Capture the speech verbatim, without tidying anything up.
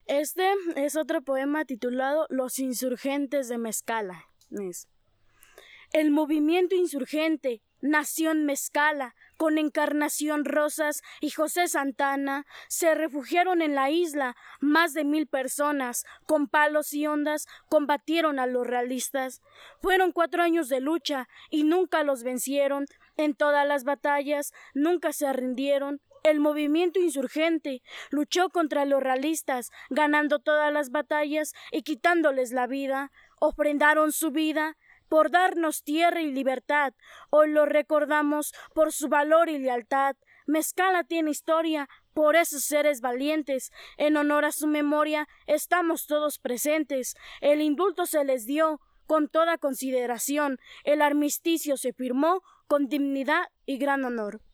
Este es otro poema titulado Los insurgentes de Mezcala. Es, el movimiento insurgente nació en Mezcala, con Encarnación Rosas y José Santana. Se refugiaron en la isla más de mil personas, con palos y ondas combatieron a los realistas. Fueron cuatro años de lucha y nunca los vencieron. En todas las batallas nunca se rindieron. El movimiento insurgente luchó contra los realistas, ganando todas las batallas y quitándoles la vida. Ofrendaron su vida por darnos tierra y libertad. Hoy lo recordamos por su valor y lealtad. Mezcala tiene historia por esos seres valientes. En honor a su memoria estamos todos presentes. El indulto se les dio con toda consideración. El armisticio se firmó con dignidad y gran honor.